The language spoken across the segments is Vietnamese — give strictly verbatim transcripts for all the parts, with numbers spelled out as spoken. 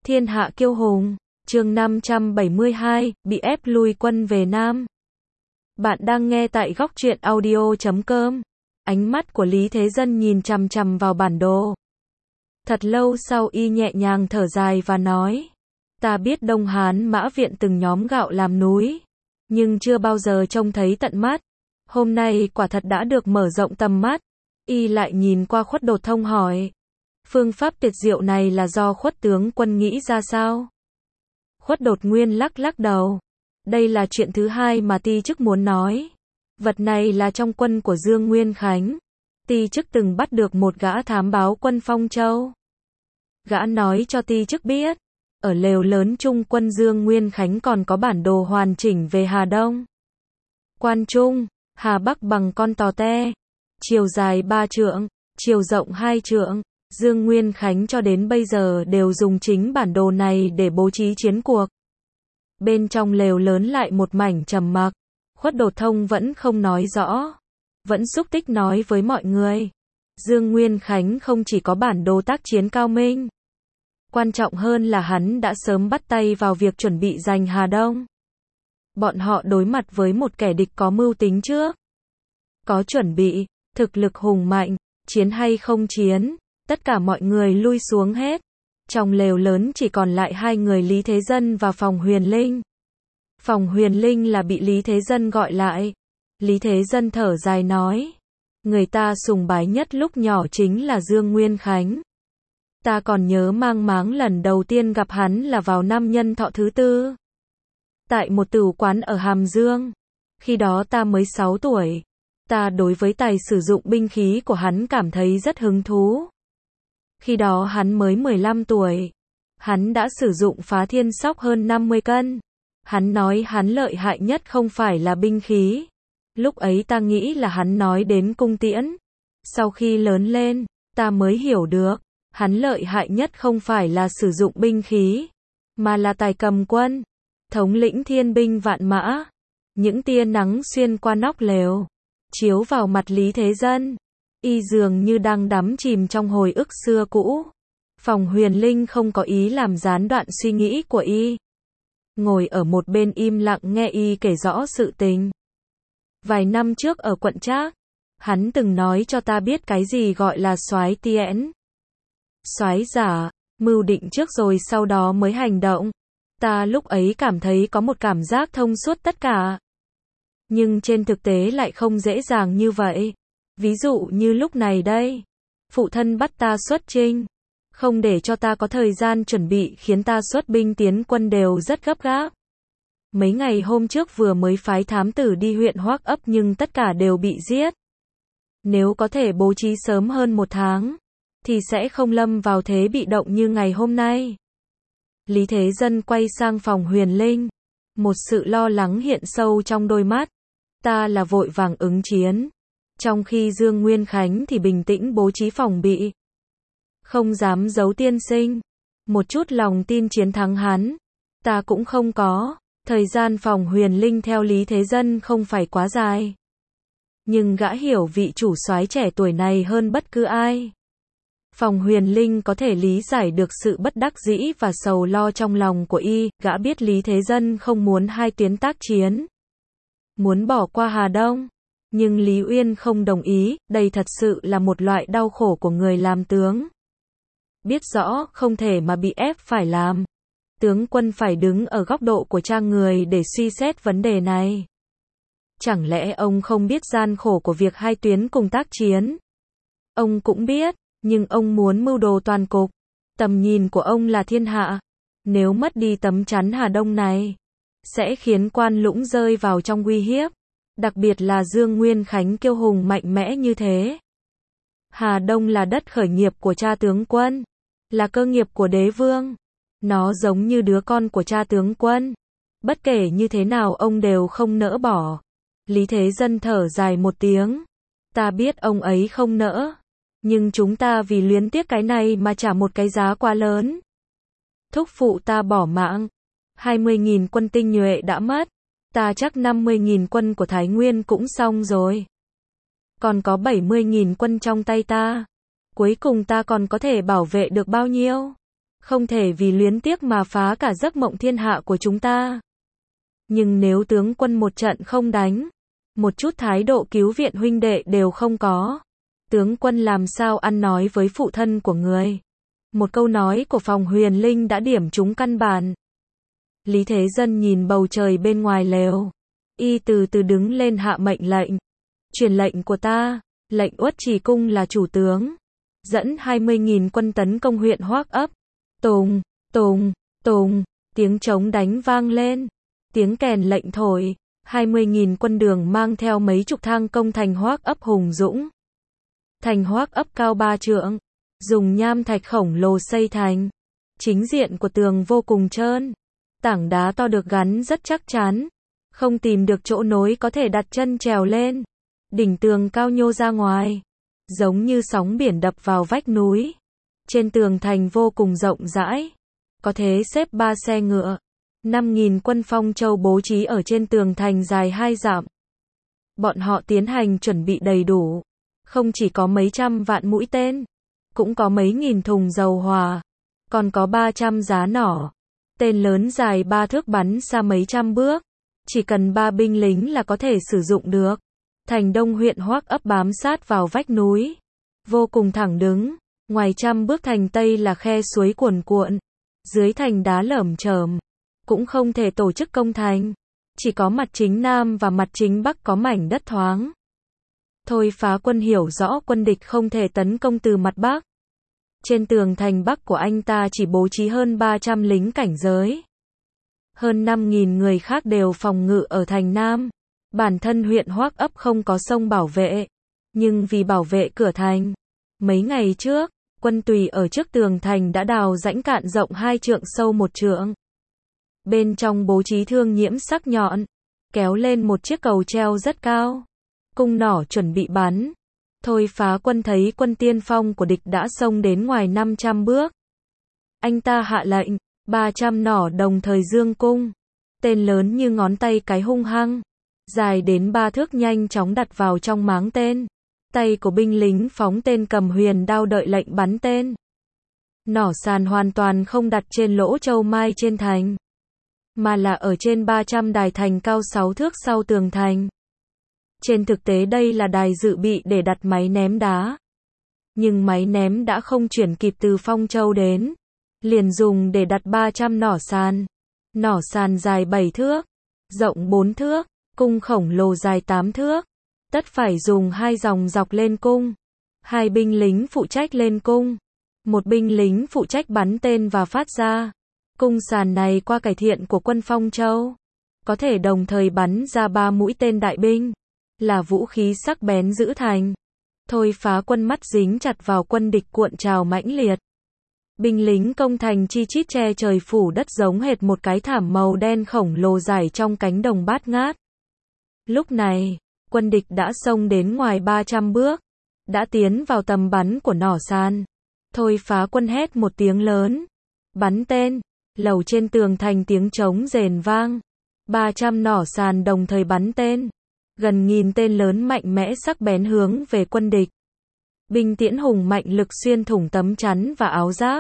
Thiên hạ kiêu hùng, chương năm trăm bảy mươi hai, bị ép lui quân về Nam. Bạn đang nghe tại góc truyện audio chấm com. Ánh mắt của Lý Thế Dân nhìn chằm chằm vào bản đồ. Thật lâu sau y nhẹ nhàng thở dài và nói, ta biết Đông Hán Mã Viện từng nhóm gạo làm núi, nhưng chưa bao giờ trông thấy tận mắt. Hôm nay quả thật đã được mở rộng tầm mắt. Y lại nhìn qua Khuất Đột Thông hỏi, phương pháp tuyệt diệu này là do Khuất tướng quân nghĩ ra sao? Khuất Đột Nguyên lắc lắc đầu. Đây là chuyện thứ hai mà ti chức muốn nói. Vật này là trong quân của Dương Nguyên Khánh. Ti chức từng bắt được một gã thám báo quân Phong Châu. Gã nói cho ti chức biết, ở lều lớn trung quân Dương Nguyên Khánh còn có bản đồ hoàn chỉnh về Hà Đông, Quan Trung, Hà Bắc bằng con tò te, chiều dài ba trượng, chiều rộng hai trượng. Dương Nguyên Khánh cho đến bây giờ đều dùng chính bản đồ này để bố trí chiến cuộc. Bên trong lều lớn lại một mảnh trầm mặc. Khuất Đột Thông vẫn không nói rõ, vẫn xúc tích nói với mọi người. Dương Nguyên Khánh không chỉ có bản đồ tác chiến cao minh, quan trọng hơn là hắn đã sớm bắt tay vào việc chuẩn bị giành Hà Đông. Bọn họ đối mặt với một kẻ địch có mưu tính trước, có chuẩn bị, thực lực hùng mạnh, chiến hay không chiến. Tất cả mọi người lui xuống hết. Trong lều lớn chỉ còn lại hai người Lý Thế Dân và Phòng Huyền Linh. Phòng Huyền Linh là bị Lý Thế Dân gọi lại. Lý Thế Dân thở dài nói, người ta sùng bái nhất lúc nhỏ chính là Dương Nguyên Khánh. Ta còn nhớ mang máng lần đầu tiên gặp hắn là vào năm Nhân Thọ thứ tư, tại một tửu quán ở Hàm Dương. Khi đó ta mới sáu tuổi. Ta đối với tài sử dụng binh khí của hắn cảm thấy rất hứng thú. Khi đó hắn mới mười lăm tuổi. Hắn đã sử dụng phá thiên sóc hơn năm mươi cân. Hắn nói hắn lợi hại nhất không phải là binh khí. Lúc ấy ta nghĩ là hắn nói đến cung tiễn. Sau khi lớn lên, ta mới hiểu được, hắn lợi hại nhất không phải là sử dụng binh khí, mà là tài cầm quân, thống lĩnh thiên binh vạn mã. Những tia nắng xuyên qua nóc lều, chiếu vào mặt Lý Thế Dân. Y dường như đang đắm chìm trong hồi ức xưa cũ. Phòng Huyền Linh không có ý làm gián đoạn suy nghĩ của y. Ngồi ở một bên im lặng nghe y kể rõ sự tình. Vài năm trước ở quận Trác, hắn từng nói cho ta biết cái gì gọi là soái tiễn. Soái giả, mưu định trước rồi sau đó mới hành động. Ta lúc ấy cảm thấy có một cảm giác thông suốt tất cả. Nhưng trên thực tế lại không dễ dàng như vậy. Ví dụ như lúc này đây, phụ thân bắt ta xuất chinh, không để cho ta có thời gian chuẩn bị khiến ta xuất binh tiến quân đều rất gấp gáp. Mấy ngày hôm trước vừa mới phái thám tử đi huyện Hoắc Ấp nhưng tất cả đều bị giết. Nếu có thể bố trí sớm hơn một tháng, thì sẽ không lâm vào thế bị động như ngày hôm nay. Lý Thế Dân quay sang Phòng Huyền Linh, một sự lo lắng hiện sâu trong đôi mắt. Ta là vội vàng ứng chiến, trong khi Dương Nguyên Khánh thì bình tĩnh bố trí phòng bị. Không dám giấu tiên sinh, một chút lòng tin chiến thắng hắn, ta cũng không có. Thời gian Phòng Huyền Linh theo Lý Thế Dân không phải quá dài, nhưng gã hiểu vị chủ soái trẻ tuổi này hơn bất cứ ai. Phòng Huyền Linh có thể lý giải được sự bất đắc dĩ và sầu lo trong lòng của y. Gã biết Lý Thế Dân không muốn hai tuyến tác chiến, muốn bỏ qua Hà Đông. Nhưng Lý Uyên không đồng ý, đây thật sự là một loại đau khổ của người làm tướng. Biết rõ không thể mà bị ép phải làm. Tướng quân phải đứng ở góc độ của cha người để suy xét vấn đề này. Chẳng lẽ ông không biết gian khổ của việc hai tuyến cùng tác chiến? Ông cũng biết, nhưng ông muốn mưu đồ toàn cục. Tầm nhìn của ông là thiên hạ. Nếu mất đi tấm chắn Hà Đông này, sẽ khiến Quan Lũng rơi vào trong uy hiếp. Đặc biệt là Dương Nguyên Khánh kiêu hùng mạnh mẽ như thế. Hà Đông là đất khởi nghiệp của cha tướng quân, là cơ nghiệp của đế vương. Nó giống như đứa con của cha tướng quân. Bất kể như thế nào ông đều không nỡ bỏ. Lý Thế Dân thở dài một tiếng. Ta biết ông ấy không nỡ, nhưng chúng ta vì luyến tiếc cái này mà trả một cái giá quá lớn. Thúc phụ ta bỏ mạng, hai mươi nghìn quân tinh nhuệ đã mất. Ta chắc năm mươi nghìn quân của Thái Nguyên cũng xong rồi. Còn có bảy mươi nghìn quân trong tay ta. Cuối cùng ta còn có thể bảo vệ được bao nhiêu? không thể vì luyến tiếc mà phá cả giấc mộng thiên hạ của chúng ta. Nhưng nếu tướng quân một trận không đánh, một chút thái độ cứu viện huynh đệ đều không có, tướng quân làm sao ăn nói với phụ thân của người? Một câu nói của Phòng Huyền Linh đã điểm trúng căn bản. Lý Thế Dân nhìn bầu trời bên ngoài lều, y từ từ đứng lên hạ mệnh lệnh. Truyền lệnh của ta, lệnh Uất Trì Cung là chủ tướng, dẫn hai mươi nghìn quân tấn công huyện Hoác Ấp. Tùng, tùng, tùng, tiếng trống đánh vang lên, tiếng kèn lệnh thổi, hai mươi nghìn quân đường mang theo mấy chục thang công thành Hoác Ấp hùng dũng. Thành Hoác Ấp cao ba trượng, dùng nham thạch khổng lồ xây thành. Chính diện của tường vô cùng trơn, tảng đá to được gắn rất chắc chắn, không tìm được chỗ nối có thể đặt chân trèo lên. Đỉnh tường cao nhô ra ngoài, giống như sóng biển đập vào vách núi. Trên tường thành vô cùng rộng rãi, có thể xếp ba xe ngựa. năm nghìn quân Phong Châu bố trí ở trên tường thành dài hai dặm. Bọn họ tiến hành chuẩn bị đầy đủ, không chỉ có mấy trăm vạn mũi tên, cũng có mấy nghìn thùng dầu hỏa, còn có ba trăm giá nỏ. Tên lớn dài ba thước bắn xa mấy trăm bước, chỉ cần ba binh lính là có thể sử dụng được. Thành Đông huyện Hoác Ấp bám sát vào vách núi, vô cùng thẳng đứng. Ngoài trăm bước thành Tây là khe suối cuồn cuộn, dưới thành đá lởm chởm, cũng không thể tổ chức công thành. Chỉ có mặt chính Nam và mặt chính Bắc có mảnh đất thoáng. Thôi Phá Quân hiểu rõ quân địch không thể tấn công từ mặt Bắc. Trên tường thành Bắc của anh ta chỉ bố trí hơn ba trăm lính cảnh giới. Hơn năm nghìn người khác đều phòng ngự ở thành Nam. Bản thân huyện Hoác Ấp không có sông bảo vệ, nhưng vì bảo vệ cửa thành, mấy ngày trước, quân Tùy ở trước tường thành đã đào rãnh cạn rộng hai trượng sâu một trượng. Bên trong bố trí thương nhiễm sắc nhọn, kéo lên một chiếc cầu treo rất cao. Cung nỏ chuẩn bị bắn. Thôi Phá Quân thấy quân tiên phong của địch đã xông đến ngoài năm trăm bước. Anh ta hạ lệnh, ba trăm nỏ đồng thời dương cung. Tên lớn như ngón tay cái hung hăng, dài đến ba thước nhanh chóng đặt vào trong máng tên. Tay của binh lính phóng tên cầm huyền đao đợi lệnh bắn tên. Nỏ sàn hoàn toàn không đặt trên lỗ châu mai trên thành, mà là ở trên ba trăm đài thành cao sáu thước sau tường thành. Trên thực tế đây là đài dự bị để đặt máy ném đá. Nhưng máy ném đã không chuyển kịp từ Phong Châu đến, liền dùng để đặt ba trăm nỏ sàn. Nỏ sàn dài bảy thước, rộng bốn thước, cung khổng lồ dài tám thước. Tất phải dùng hai dòng dọc lên cung. Hai binh lính phụ trách lên cung. Một binh lính phụ trách bắn tên và phát ra. Cung sàn này qua cải thiện của quân Phong Châu, có thể đồng thời bắn ra ba mũi tên đại binh, là vũ khí sắc bén giữ thành. Thôi Phá Quân mắt dính chặt vào quân địch cuộn trào mãnh liệt. Binh lính công thành chi chít che trời phủ đất giống hệt một cái thảm màu đen khổng lồ dài trong cánh đồng bát ngát. Lúc này, quân địch đã xông đến ngoài ba trăm bước, đã tiến vào tầm bắn của nỏ sàn. Thôi Phá Quân hét một tiếng lớn, bắn tên. Lầu trên tường thành tiếng trống rền vang, ba trăm nỏ sàn đồng thời bắn tên. Gần nghìn tên lớn mạnh mẽ sắc bén hướng về quân địch. Binh tiễn hùng mạnh lực xuyên thủng tấm chắn và áo giáp.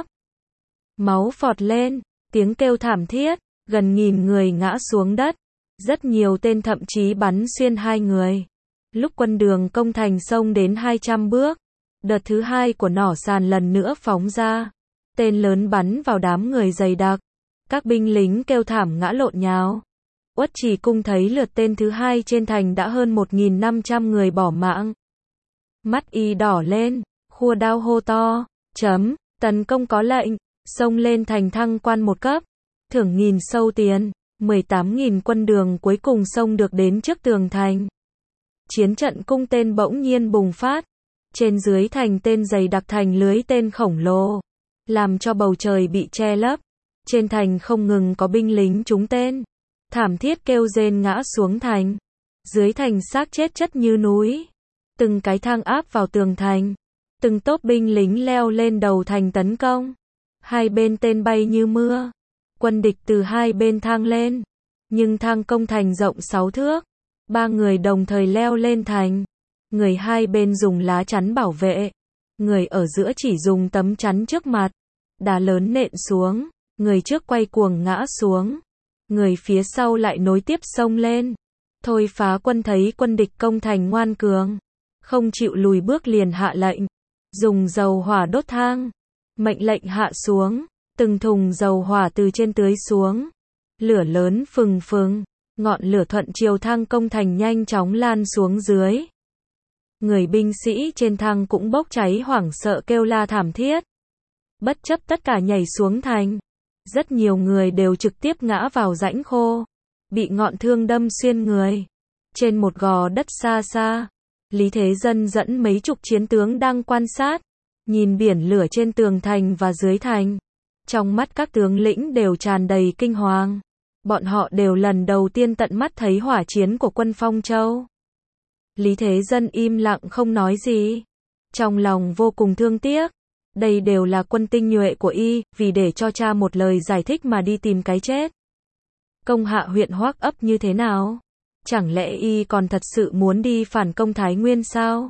Máu phọt lên, tiếng kêu thảm thiết, gần nghìn người ngã xuống đất. Rất nhiều tên thậm chí bắn xuyên hai người. Lúc quân đường công thành xông đến hai trăm bước, đợt thứ hai của nỏ sàn lần nữa phóng ra. Tên lớn bắn vào đám người dày đặc. Các binh lính kêu thảm ngã lộn nhào. Uất Trì Cung thấy lượt tên thứ hai trên thành đã hơn một nghìn năm trăm người bỏ mạng. Mắt y đỏ lên, khua đao hô to, chấm, tấn công có lệnh, xông lên thành thăng quan một cấp, thưởng nghìn sâu tiền, mười tám nghìn quân đường cuối cùng xông được đến trước tường thành. Chiến trận cung tên bỗng nhiên bùng phát, trên dưới thành tên dày đặc thành lưới tên khổng lồ, làm cho bầu trời bị che lấp. Trên thành không ngừng có binh lính trúng tên, thảm thiết kêu rên ngã xuống thành. Dưới thành xác chết chất như núi, từng cái thang áp vào tường thành, từng tốp binh lính leo lên đầu thành tấn công. Hai bên tên bay như mưa, quân địch từ hai bên thang lên, nhưng thang công thành rộng sáu thước, ba người đồng thời leo lên thành. Người hai bên dùng lá chắn bảo vệ, người ở giữa chỉ dùng tấm chắn trước mặt. đá lớn nện xuống, người trước quay cuồng ngã xuống, người phía sau lại nối tiếp xông lên. Thôi Phá Quân thấy quân địch công thành ngoan cường, không chịu lùi bước liền hạ lệnh, dùng dầu hỏa đốt thang. Mệnh lệnh hạ xuống, từng thùng dầu hỏa từ trên tưới xuống, lửa lớn phừng phừng, ngọn lửa thuận chiều thang công thành nhanh chóng lan xuống dưới. Người binh sĩ trên thang cũng bốc cháy hoảng sợ kêu la thảm thiết, bất chấp tất cả nhảy xuống thành. Rất nhiều người đều trực tiếp ngã vào rãnh khô, bị ngọn thương đâm xuyên người. Trên một gò đất xa xa, Lý Thế Dân dẫn mấy chục chiến tướng đang quan sát, nhìn biển lửa trên tường thành và dưới thành. Trong mắt các tướng lĩnh đều tràn đầy kinh hoàng. Bọn họ đều lần đầu tiên tận mắt thấy hỏa chiến của quân Phong Châu. Lý Thế Dân im lặng không nói gì, trong lòng vô cùng thương tiếc. Đây đều là quân tinh nhuệ của y, vì để cho cha một lời giải thích mà đi tìm cái chết. Công hạ huyện Hoắc Ấp như thế nào? Chẳng lẽ y còn thật sự muốn đi phản công Thái Nguyên sao?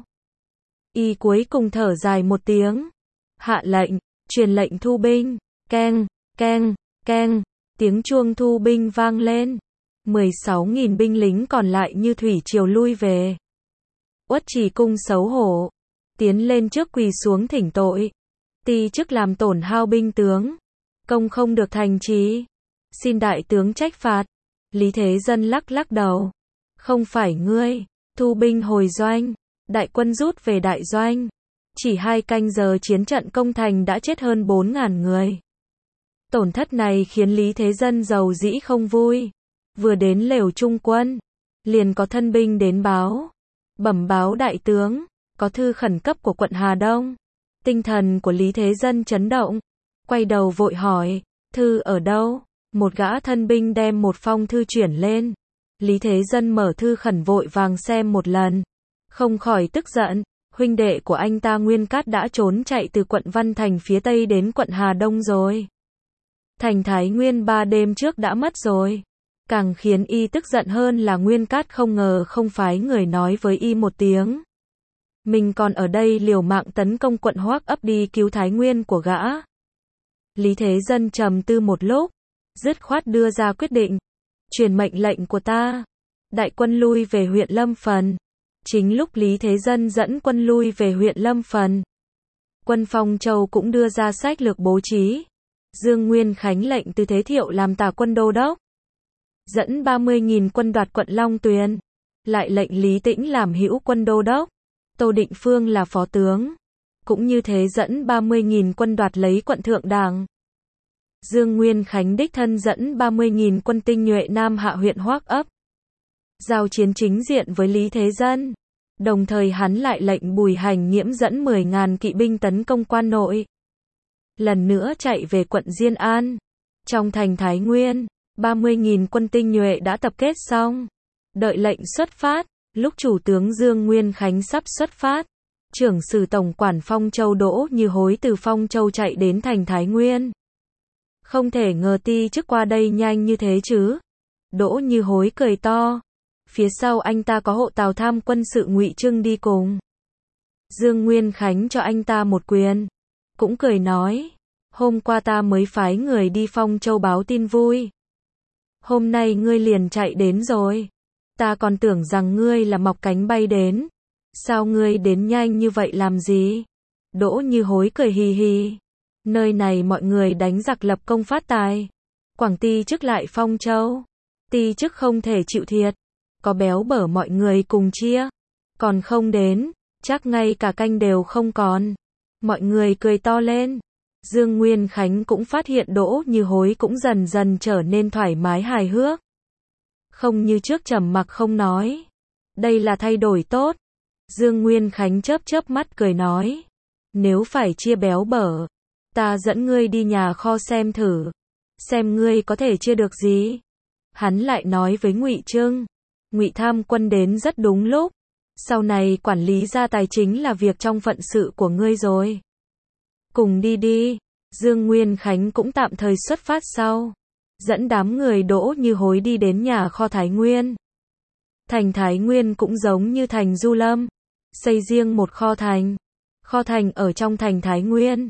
Y cuối cùng thở dài một tiếng, hạ lệnh, truyền lệnh thu binh. Keng, keng, keng, tiếng chuông thu binh vang lên. mười sáu nghìn binh lính còn lại như thủy triều lui về. Uất Trì Cung xấu hổ, tiến lên trước quỳ xuống thỉnh tội. Ti chức làm tổn hao binh tướng, công không được thành trì, xin đại tướng trách phạt. Lý Thế Dân lắc lắc đầu, không phải ngươi. Thu binh hồi doanh, đại quân rút về đại doanh. Chỉ hai canh giờ chiến trận công thành đã chết hơn bốn ngàn người. Tổn thất này khiến Lý Thế Dân giàu dĩ không vui. Vừa đến lều trung quân, liền có thân binh đến báo, bẩm báo đại tướng, có thư khẩn cấp của quận Hà Đông. Tinh thần của Lý Thế Dân chấn động, quay đầu vội hỏi, thư ở đâu? Một gã thân binh đem một phong thư chuyển lên. Lý Thế Dân mở thư khẩn vội vàng xem một lần, không khỏi tức giận. Huynh đệ của anh ta Nguyên Cát đã trốn chạy từ quận Văn Thành phía Tây đến quận Hà Đông rồi. Thành Thái Nguyên ba đêm trước đã mất rồi. Càng khiến y tức giận hơn là Nguyên Cát không ngờ không phái người nói với y một tiếng. Mình còn ở đây liều mạng tấn công quận Hoắc Ấp đi cứu Thái Nguyên của gã. Lý Thế Dân trầm tư một lúc, dứt khoát đưa ra quyết định. Truyền mệnh lệnh của ta, đại quân lui về huyện Lâm Phần. Chính lúc Lý Thế Dân dẫn quân lui về huyện Lâm Phần, quân Phong Châu cũng đưa ra sách lược bố trí. Dương Nguyên Khánh lệnh Từ Thế Thiệu làm tả quân đô đốc, dẫn ba mươi nghìn quân đoạt quận Long Tuyền, lại lệnh Lý Tĩnh làm hữu quân đô đốc, Tô Định Phương là phó tướng, cũng như thế dẫn ba mươi nghìn quân đoạt lấy quận Thượng Đàng. Dương Nguyên Khánh đích thân dẫn ba mươi nghìn quân tinh nhuệ nam hạ huyện Hoắc Ấp, giao chiến chính diện với Lý Thế Dân. Đồng thời hắn lại lệnh Bùi Hành Nghiễm dẫn mười nghìn kỵ binh tấn công quan nội. Lần nữa chạy về quận Diên An. Trong thành Thái Nguyên, ba mươi nghìn quân tinh nhuệ đã tập kết xong, đợi lệnh xuất phát. Lúc chủ tướng Dương Nguyên Khánh sắp xuất phát, trưởng sử tổng quản Phong Châu Đỗ Như Hối từ Phong Châu chạy đến thành Thái Nguyên. Không thể ngờ ti chức qua đây nhanh như thế chứ. Đỗ Như Hối cười to. Phía sau anh ta có hộ tào tham quân sự Ngụy Trưng đi cùng. Dương Nguyên Khánh cho anh ta một quyền, cũng cười nói, hôm qua ta mới phái người đi Phong Châu báo tin vui. Hôm nay ngươi liền chạy đến rồi. Ta còn tưởng rằng ngươi là mọc cánh bay đến. Sao ngươi đến nhanh như vậy làm gì? Đỗ Như Hối cười hì hì. Nơi này mọi người đánh giặc lập công phát tài. Quảng Ti chức lại Phong Châu. Ti chức không thể chịu thiệt. Có béo bở mọi người cùng chia. Còn không đến, chắc ngay cả canh đều không còn. Mọi người cười to lên. Dương Nguyên Khánh cũng phát hiện Đỗ Như Hối cũng dần dần trở nên thoải mái hài hước. Không như trước trầm mặc không nói. Đây là thay đổi tốt. Dương Nguyên Khánh chớp chớp mắt cười nói. Nếu phải chia béo bở, ta dẫn ngươi đi nhà kho xem thử. Xem ngươi có thể chia được gì. Hắn lại nói với Ngụy Trưng. Ngụy Tham Quân đến rất đúng lúc. Sau này quản lý gia tài chính là việc trong phận sự của ngươi rồi. Cùng đi đi. Dương Nguyên Khánh cũng tạm thời xuất phát sau. Dẫn đám người Đỗ Như Hối đi đến nhà kho Thái Nguyên. Thành Thái Nguyên cũng giống như thành Du Lâm, xây riêng một kho thành. Kho thành ở trong thành Thái Nguyên.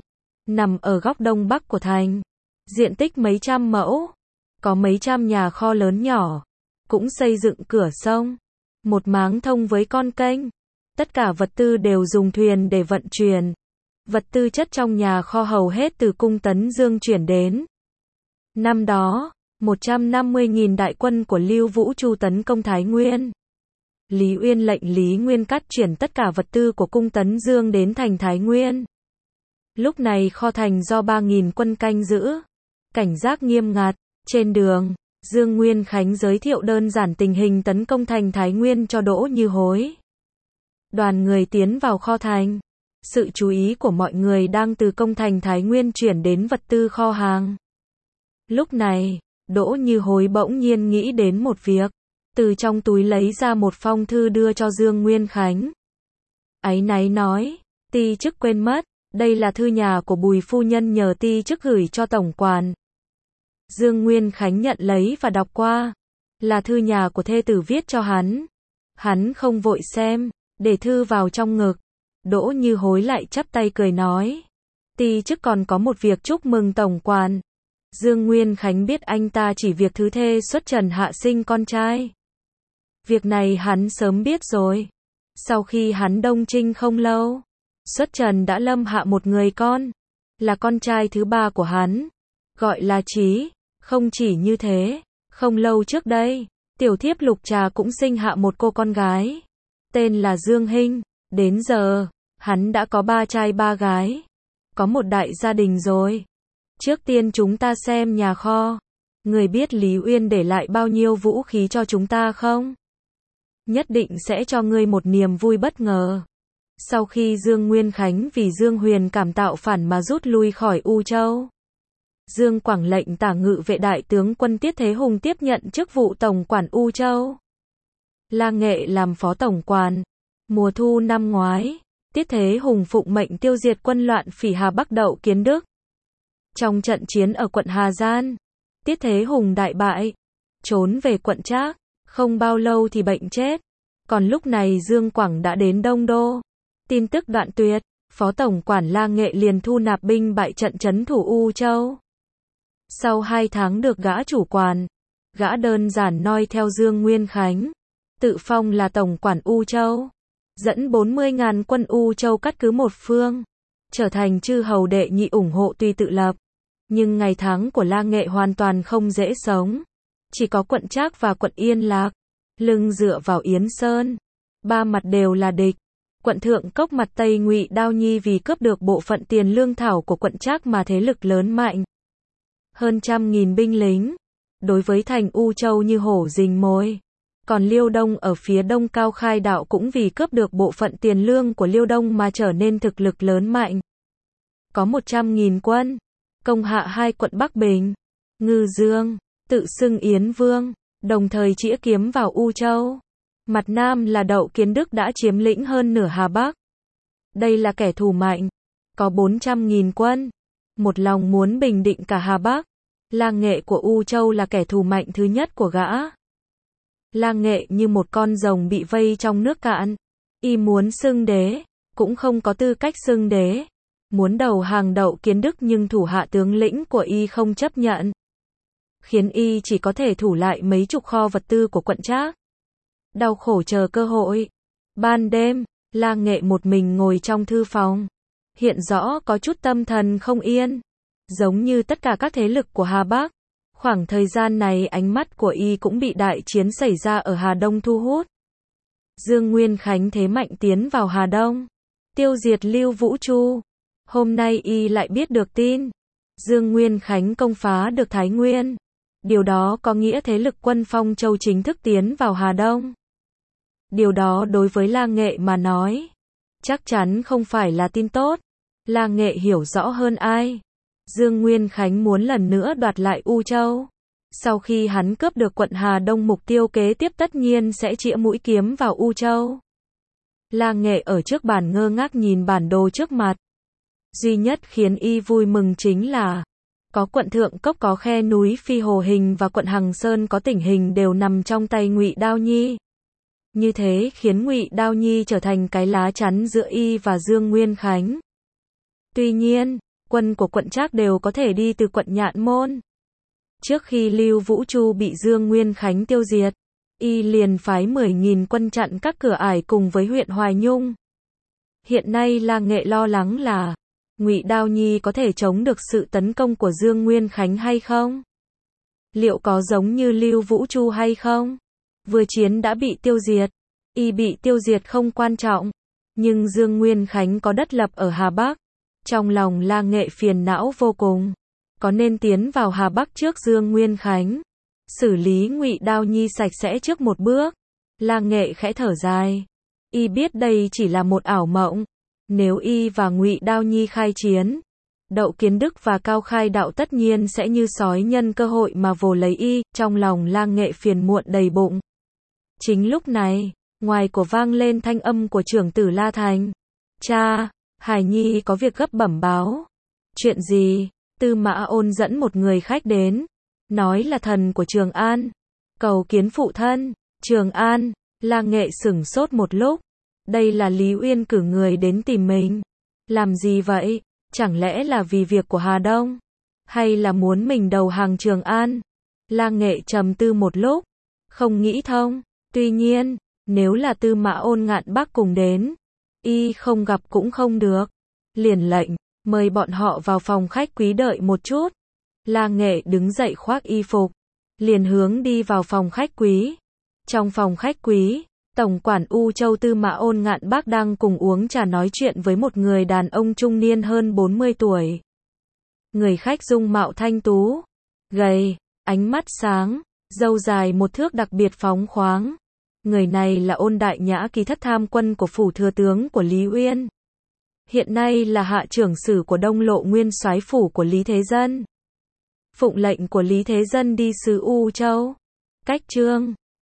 nằm ở góc đông bắc của thành, diện tích mấy trăm mẫu, có mấy trăm nhà kho lớn nhỏ, cũng xây dựng cửa sông, một máng thông với con kênh. Tất cả vật tư đều dùng thuyền để vận chuyển. Vật tư chất trong nhà kho hầu hết từ cung Tấn Dương chuyển đến. Năm đó, một trăm năm mươi nghìn đại quân của Lưu Vũ Chu tấn công Thái Nguyên. Lý Uyên lệnh Lý Nguyên cắt chuyển tất cả vật tư của cung Tấn Dương đến thành Thái Nguyên. Lúc này kho thành do ba nghìn quân canh giữ, cảnh giác nghiêm ngặt. Trên đường, Dương Nguyên Khánh giới thiệu đơn giản tình hình tấn công thành Thái Nguyên cho Đỗ Như Hối. Đoàn người tiến vào kho thành. Sự chú ý của mọi người đang từ công thành Thái Nguyên chuyển đến vật tư kho hàng. Lúc này, Đỗ Như Hối bỗng nhiên nghĩ đến một việc. Từ trong túi lấy ra một phong thư đưa cho Dương Nguyên Khánh. Áy náy nói, ti chức quên mất, đây là thư nhà của Bùi phu nhân nhờ ti chức gửi cho tổng quản. Dương Nguyên Khánh nhận lấy và đọc qua. Là thư nhà của thê tử viết cho hắn. Hắn không vội xem, để thư vào trong ngực. Đỗ Như Hối lại chắp tay cười nói. Ti chức còn có một việc chúc mừng tổng quản. Dương Nguyên Khánh biết anh ta chỉ việc thứ thê xuất trần hạ sinh con trai. Việc này hắn sớm biết rồi. Sau khi hắn đông trinh không lâu, xuất trần đã lâm hạ một người con. Là con trai thứ ba của hắn. Gọi là Trí. Không chỉ như thế, không lâu trước đây, tiểu thiếp Lục Trà cũng sinh hạ một cô con gái. Tên là Dương Hinh. Đến giờ, hắn đã có ba trai ba gái. Có một đại gia đình rồi. Trước tiên chúng ta xem nhà kho. Người biết Lý Uyên để lại bao nhiêu vũ khí cho chúng ta không? Nhất định sẽ cho ngươi một niềm vui bất ngờ. Sau khi Dương Nguyên Khánh vì Dương Huyền cảm tạo phản mà rút lui khỏi U Châu, Dương Quảng lệnh tả ngự vệ đại tướng quân Tiết Thế Hùng tiếp nhận chức vụ tổng quản U Châu. La Nghệ làm phó tổng quản. Mùa thu năm ngoái, Tiết Thế Hùng phụng mệnh tiêu diệt quân loạn phỉ Hà Bắc Đậu Kiến Đức. Trong trận chiến ở quận Hà Giang, Tiết Thế Hùng đại bại, trốn về quận Trác, không bao lâu thì bệnh chết. Còn lúc này Dương Quảng đã đến Đông Đô. Tin tức đoạn tuyệt, phó tổng quản La Nghệ liền thu nạp binh bại trận trấn thủ U Châu. Sau hai tháng được gã chủ quản, gã đơn giản noi theo Dương Nguyên Khánh, tự phong là tổng quản U Châu, dẫn bốn mươi nghìn quân U Châu cắt cứ một phương, trở thành chư hầu đệ nhị ủng hộ tùy tự lập. Nhưng ngày tháng của La Nghệ hoàn toàn không dễ sống. Chỉ có quận Trác và quận Yên Lạc, lưng dựa vào Yến Sơn, ba mặt đều là địch. Quận Thượng Cốc mặt Tây Ngụy Đao Nhi vì cướp được bộ phận tiền lương thảo của quận Trác mà thế lực lớn mạnh. Hơn trăm nghìn binh lính, đối với thành U Châu như hổ rình mồi. Còn Liêu Đông ở phía đông Cao Khai Đạo cũng vì cướp được bộ phận tiền lương của Liêu Đông mà trở nên thực lực lớn mạnh. Có một trăm nghìn quân, công hạ hai quận Bắc Bình, Ngư Dương, tự xưng Yến Vương, đồng thời chĩa kiếm vào U Châu. Mặt Nam là Đậu Kiến Đức đã chiếm lĩnh hơn nửa Hà Bắc. Đây là kẻ thù mạnh, có bốn trăm nghìn quân, một lòng muốn bình định cả Hà Bắc. La Nghệ của U Châu là kẻ thù mạnh thứ nhất của gã. La Nghệ như một con rồng bị vây trong nước cạn. Y muốn xưng đế, cũng không có tư cách xưng đế. Muốn đầu hàng Đậu Kiến Đức nhưng thủ hạ tướng lĩnh của Y không chấp nhận. Khiến Y chỉ có thể thủ lại mấy chục kho vật tư của quận Trác. Đau khổ chờ cơ hội. Ban đêm, La Nghệ một mình ngồi trong thư phòng. Hiện rõ có chút tâm thần không yên. Giống như tất cả các thế lực của Hà Bắc. Khoảng thời gian này ánh mắt của Y cũng bị đại chiến xảy ra ở Hà Đông thu hút. Dương Nguyên Khánh thế mạnh tiến vào Hà Đông, tiêu diệt Lưu Vũ Chu. Hôm nay Y lại biết được tin Dương Nguyên Khánh công phá được Thái Nguyên. Điều đó có nghĩa thế lực quân Phong Châu chính thức tiến vào Hà Đông. Điều đó đối với La Nghệ mà nói, chắc chắn không phải là tin tốt. La Nghệ hiểu rõ hơn ai. Dương Nguyên Khánh muốn lần nữa đoạt lại U Châu. Sau khi hắn cướp được quận Hà Đông, mục tiêu kế tiếp tất nhiên sẽ chĩa mũi kiếm vào U Châu. La Nghệ ở trước bàn ngơ ngác nhìn bản đồ trước mặt. Duy nhất khiến Y vui mừng chính là có quận Thượng Cốc có khe núi Phi Hồ Hình và quận Hằng Sơn có tỉnh hình đều nằm trong tay Ngụy Đao Nhi. Như thế khiến Ngụy Đao Nhi trở thành cái lá chắn giữa Y và Dương Nguyên Khánh. Tuy nhiên, quân của quận Trác đều có thể đi từ quận Nhạn Môn. Trước khi Lưu Vũ Chu bị Dương Nguyên Khánh tiêu diệt, y liền phái mười nghìn quân chặn các cửa ải cùng với huyện Hoài Nhung. Hiện nay La Nghệ lo lắng là Ngụy Đao Nhi có thể chống được sự tấn công của Dương Nguyên Khánh hay không? Liệu có giống như Lưu Vũ Chu hay không? Vừa chiến đã bị tiêu diệt, y bị tiêu diệt không quan trọng, nhưng Dương Nguyên Khánh có đất lập ở Hà Bắc. Trong lòng La Nghệ phiền não vô cùng, có nên tiến vào Hà Bắc trước Dương Nguyên Khánh, xử lý Ngụy Đao Nhi sạch sẽ trước một bước? La Nghệ khẽ thở dài, y biết đây chỉ là một ảo mộng. Nếu y và Ngụy Đao Nhi khai chiến, Đậu Kiến Đức và Cao Khai Đạo tất nhiên sẽ như sói nhân cơ hội mà vồ lấy y. Trong lòng La Nghệ phiền muộn đầy bụng. Chính lúc này, ngoài của vang lên thanh âm của trưởng tử La Thành. Cha, Hải Nhi có việc gấp bẩm báo. Chuyện gì? Tư Mã Ôn dẫn một người khách đến, nói là thần của Trường An, cầu kiến phụ thân. Trường An? La Nghệ sửng sốt một lúc. Đây là Lý Uyên cử người đến tìm mình. Làm gì vậy? Chẳng lẽ là vì việc của Hà Đông? Hay là muốn mình đầu hàng Trường An? La Nghệ trầm tư một lúc, không nghĩ thông. Tuy nhiên, nếu là Tư Mã Ôn Ngạn Bắc cùng đến, y không gặp cũng không được. Liền lệnh, mời bọn họ vào phòng khách quý đợi một chút. La Nghệ đứng dậy khoác y phục, liền hướng đi vào phòng khách quý. Trong phòng khách quý, Tổng quản U Châu Tư Mã Ôn Ngạn Bắc đang cùng uống trà nói chuyện với một người đàn ông trung niên hơn bốn mươi tuổi. Người khách dung mạo thanh tú, gầy, ánh mắt sáng, râu dài một thước đặc biệt phóng khoáng. Người này là Ôn Đại Nhã, ký thất tham quân của phủ thừa tướng của Lý Uyên. Hiện nay là hạ trưởng sử của Đông Lộ nguyên soái phủ của Lý Thế Dân. Phụng lệnh của Lý Thế Dân đi sứ U Châu. Cách chương